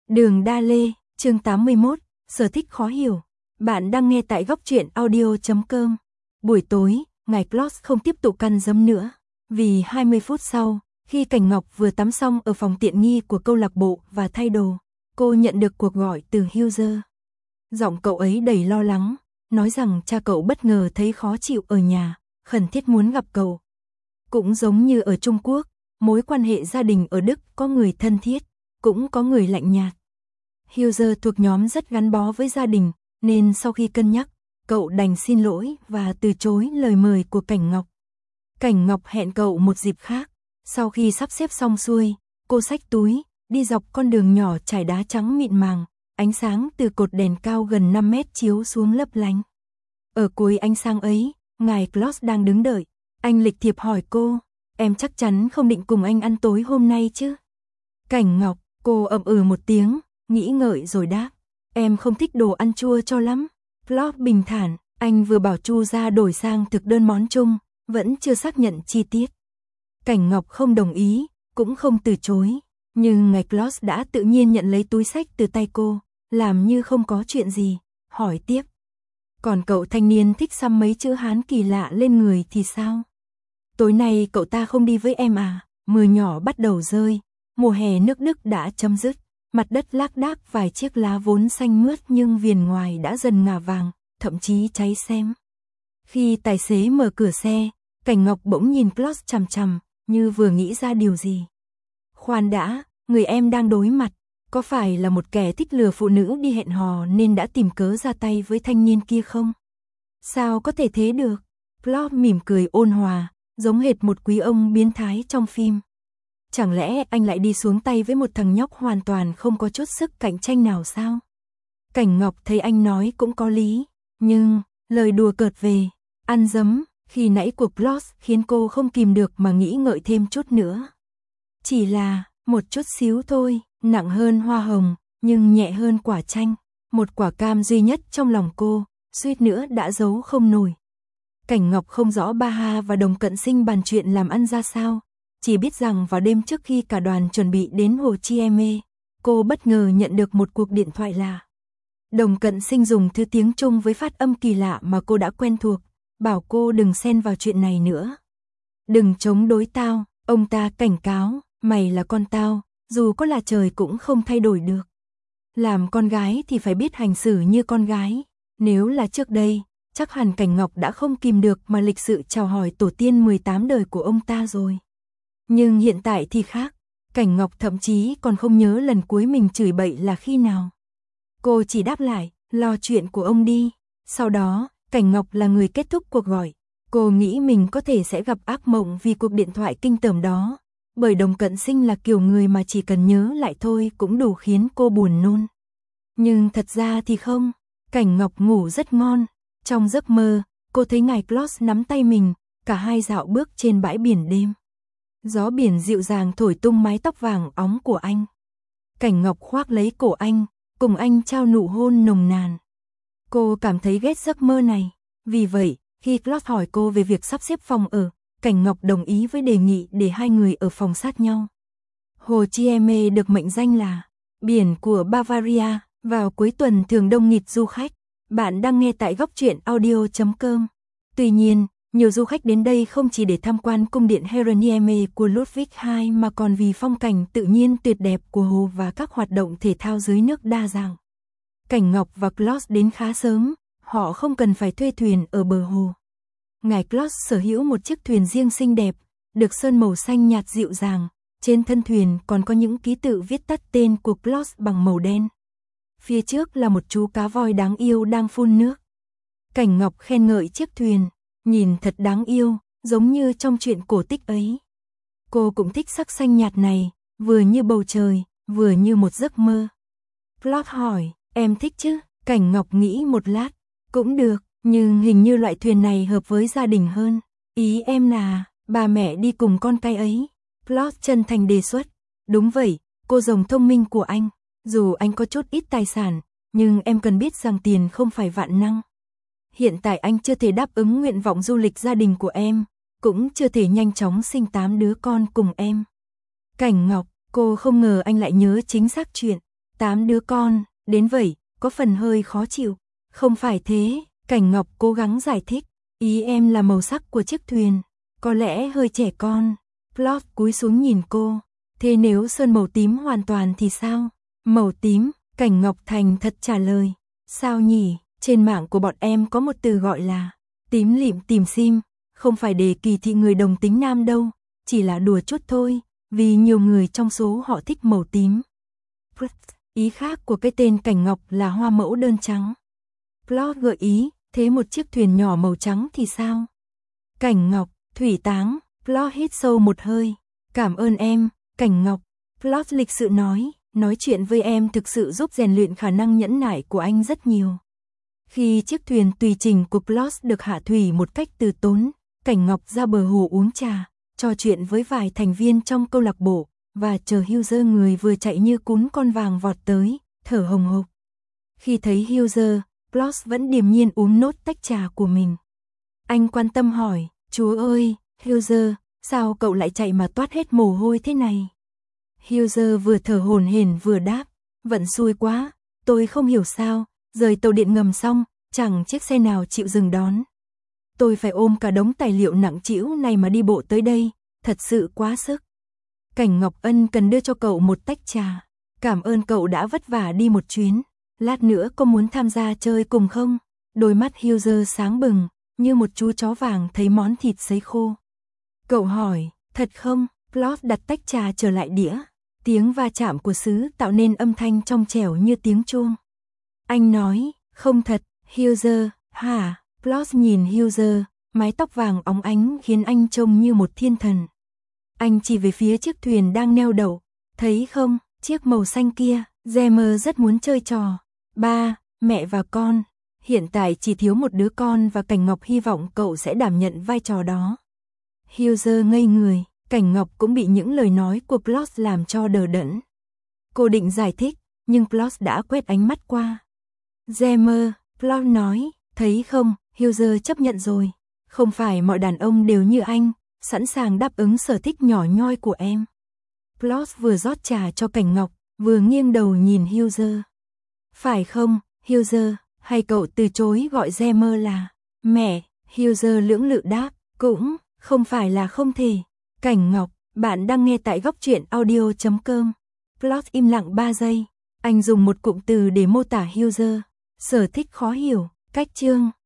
Đường Đa Lê, chương 81, sở thích khó hiểu. Bạn đang nghe tại góc truyện audio.com. Buổi tối, ngài Claus không tiếp tục căn dấm nữa. Vì 20 phút sau, khi Cảnh Ngọc vừa tắm xong ở phòng tiện nghi của câu lạc bộ và thay đồ, cô nhận được cuộc gọi từ Hughes. Giọng cậu ấy đầy lo lắng, nói rằng cha cậu bất ngờ thấy khó chịu ở nhà, khẩn thiết muốn gặp cậu. Cũng giống như ở Trung Quốc, mối quan hệ gia đình ở Đức có người thân thiết, cũng có người lạnh nhạt. Hughes thuộc nhóm rất gắn bó với gia đình, nên sau khi cân nhắc, cậu đành xin lỗi và từ chối lời mời của Cảnh Ngọc. Cảnh Ngọc hẹn cậu một dịp khác. Sau khi sắp xếp xong xuôi, cô xách túi, đi dọc con đường nhỏ trải đá trắng mịn màng, ánh sáng từ cột đèn cao gần 5 mét chiếu xuống lấp lánh. Ở cuối ánh sáng ấy, ngài Claus đang đứng đợi. Anh lịch thiệp hỏi cô, em chắc chắn không định cùng anh ăn tối hôm nay chứ? Cảnh Ngọc, cô ậm ừ một tiếng, nghĩ ngợi rồi đáp, em không thích đồ ăn chua cho lắm. Claus bình thản, anh vừa bảo Chu ra đổi sang thực đơn món chung, vẫn chưa xác nhận chi tiết. Cảnh Ngọc không đồng ý, cũng không từ chối, nhưng ngài Claus đã tự nhiên nhận lấy túi xách từ tay cô, làm như không có chuyện gì, hỏi tiếp. Còn cậu thanh niên thích xăm mấy chữ Hán kỳ lạ lên người thì sao? Tối nay cậu ta không đi với em à? Mưa nhỏ bắt đầu rơi, mùa hè nước Đức đã chấm dứt, mặt đất lác đác vài chiếc lá vốn xanh mướt nhưng viền ngoài đã dần ngả vàng, thậm chí cháy xém. Khi tài xế mở cửa xe, Cảnh Ngọc bỗng nhìn Claus chằm chằm, như vừa nghĩ ra điều gì. Khoan đã, người em đang đối mặt, có phải là một kẻ thích lừa phụ nữ đi hẹn hò nên đã tìm cớ ra tay với thanh niên kia không? Sao có thể thế được? Claus mỉm cười ôn hòa, giống hệt một quý ông biến thái trong phim. Chẳng lẽ anh lại đi xuống tay với một thằng nhóc hoàn toàn không có chút sức cạnh tranh nào sao? Cảnh Ngọc thấy anh nói cũng có lý, nhưng lời đùa cợt về ăn dấm khi nãy của Claus khiến cô không kìm được mà nghĩ ngợi thêm chút nữa. Chỉ là một chút xíu thôi, nặng hơn hoa hồng, nhưng nhẹ hơn quả chanh, một quả cam duy nhất trong lòng cô, suýt nữa đã giấu không nổi. Cảnh Ngọc không rõ Ba Ha và Đồng Cận Sinh bàn chuyện làm ăn ra sao, chỉ biết rằng vào đêm trước khi cả đoàn chuẩn bị đến Hồ Chi Minh, cô bất ngờ nhận được một cuộc điện thoại lạ. Đồng Cận Sinh dùng thứ tiếng Trung với phát âm kỳ lạ mà cô đã quen thuộc, bảo cô đừng xen vào chuyện này nữa. Đừng chống đối tao, ông ta cảnh cáo, mày là con tao, dù có là trời cũng không thay đổi được. Làm con gái thì phải biết hành xử như con gái, nếu là trước đây, chắc hẳn Cảnh Ngọc đã không kìm được mà lịch sự chào hỏi tổ tiên 18 đời của ông ta rồi. Nhưng hiện tại thì khác, Cảnh Ngọc thậm chí còn không nhớ lần cuối mình chửi bậy là khi nào. Cô chỉ đáp lại, lo chuyện của ông đi. Sau đó, Cảnh Ngọc là người kết thúc cuộc gọi. Cô nghĩ mình có thể sẽ gặp ác mộng vì cuộc điện thoại kinh tởm đó, bởi Đồng Cận Sinh là kiểu người mà chỉ cần nhớ lại thôi cũng đủ khiến cô buồn nôn. Nhưng thật ra thì không, Cảnh Ngọc ngủ rất ngon. Trong giấc mơ, cô thấy ngài Claus nắm tay mình, cả hai dạo bước trên bãi biển đêm. Gió biển dịu dàng thổi tung mái tóc vàng óng của anh. Cảnh Ngọc khoác lấy cổ anh, cùng anh trao nụ hôn nồng nàn. Cô cảm thấy ghét giấc mơ này, vì vậy, khi Claus hỏi cô về việc sắp xếp phòng ở, Cảnh Ngọc đồng ý với đề nghị để hai người ở phòng sát nhau. Hồ Chi Minh được mệnh danh là biển của Bavaria, vào cuối tuần thường đông nghịt du khách. Bạn đang nghe tại góc truyện audio.com. Tuy nhiên, nhiều du khách đến đây không chỉ để tham quan cung điện Herrennieme của Ludwig II mà còn vì phong cảnh tự nhiên tuyệt đẹp của hồ và các hoạt động thể thao dưới nước đa dạng. Cảnh Ngọc và Claus đến khá sớm, họ không cần phải thuê thuyền ở bờ hồ. Ngài Claus sở hữu một chiếc thuyền riêng xinh đẹp, được sơn màu xanh nhạt dịu dàng, trên thân thuyền còn có những ký tự viết tắt tên của Claus bằng màu đen. Phía trước là một chú cá voi đáng yêu đang phun nước. Cảnh Ngọc khen ngợi chiếc thuyền, nhìn thật đáng yêu, giống như trong truyện cổ tích ấy. Cô cũng thích sắc xanh nhạt này, vừa như bầu trời, vừa như một giấc mơ. Claus hỏi, em thích chứ? Cảnh Ngọc nghĩ một lát, cũng được, nhưng hình như loại thuyền này hợp với gia đình hơn. Ý em là, bà mẹ đi cùng con cái ấy. Claus chân thành đề xuất, đúng vậy, cô rồng thông minh của anh. Dù anh có chút ít tài sản, nhưng em cần biết rằng tiền không phải vạn năng. Hiện tại anh chưa thể đáp ứng nguyện vọng du lịch gia đình của em, cũng chưa thể nhanh chóng sinh 8 đứa con cùng em. Cảnh Ngọc, cô không ngờ anh lại nhớ chính xác chuyện. 8 đứa con, đến vậy, có phần hơi khó chịu. Không phải thế, Cảnh Ngọc cố gắng giải thích. Ý em là màu sắc của chiếc thuyền. Có lẽ hơi trẻ con. Plot cúi xuống nhìn cô. Thế nếu sơn màu tím hoàn toàn thì sao? Màu tím, Cảnh Ngọc thành thật trả lời. Sao nhỉ? Trên mạng của bọn em có một từ gọi là tím lịm tìm sim. Không phải để kỳ thị người đồng tính nam đâu. Chỉ là đùa chút thôi. Vì nhiều người trong số họ thích màu tím. Ý khác của cái tên Cảnh Ngọc là hoa mẫu đơn trắng. Plot gợi ý, thế một chiếc thuyền nhỏ màu trắng thì sao? Cảnh Ngọc, thủy táng. Plot hít sâu một hơi. Cảm ơn em, Cảnh Ngọc. Plot lịch sự nói chuyện với em thực sự giúp rèn luyện khả năng nhẫn nại của anh rất nhiều. Khi chiếc thuyền tùy trình của Plot được hạ thủy một cách từ tốn, Cảnh Ngọc ra bờ hồ uống trà, trò chuyện với vài thành viên trong câu lạc bộ, và chờ Hughes người vừa chạy như cún con vàng vọt tới, thở hồng hộc. Khi thấy Hughes, Plot vẫn điềm nhiên uống nốt tách trà của mình. Anh quan tâm hỏi, chúa ơi, Hughes, sao cậu lại chạy mà toát hết mồ hôi thế này? Hughes vừa thở hổn hển vừa đáp, vận xui quá, tôi không hiểu sao, rời tàu điện ngầm xong, chẳng chiếc xe nào chịu dừng đón. Tôi phải ôm cả đống tài liệu nặng trĩu này mà đi bộ tới đây, thật sự quá sức. Cảnh Ngọc ân cần đưa cho cậu một tách trà. Cảm ơn cậu đã vất vả đi một chuyến. Lát nữa có muốn tham gia chơi cùng không? Đôi mắt Hughes sáng bừng, như một chú chó vàng thấy món thịt sấy khô. Cậu hỏi, thật không? Plot đặt tách trà trở lại đĩa. Tiếng va chạm của sứ tạo nên âm thanh trong trẻo như tiếng chuông. Anh nói, không thật, Hughes, hả? Plot nhìn Hughes, mái tóc vàng óng ánh khiến anh trông như một thiên thần. Anh chỉ về phía chiếc thuyền đang neo đậu. Thấy không, chiếc màu xanh kia, Gemmer rất muốn chơi trò. Ba, mẹ và con. Hiện tại chỉ thiếu một đứa con và Cảnh Ngọc hy vọng cậu sẽ đảm nhận vai trò đó. Hughes ngây người, Cảnh Ngọc cũng bị những lời nói của Plot làm cho đờ đẫn. Cô định giải thích, nhưng Plot đã quét ánh mắt qua. Gemmer, Plot nói, thấy không, Hughes chấp nhận rồi. Không phải mọi đàn ông đều như anh, sẵn sàng đáp ứng sở thích nhỏ nhoi của em. Plot vừa rót trà cho Cảnh Ngọc, vừa nghiêng đầu nhìn Hughes. Phải không, Hughes, hay cậu từ chối gọi Gemmer là mẹ? Hughes lưỡng lự đáp, cũng không phải là không thể. Cảnh Ngọc, bạn đang nghe tại góc truyện audio.com. Plot im lặng 3 giây. Anh dùng một cụm từ để mô tả Hughes. Sở thích khó hiểu, cách chương.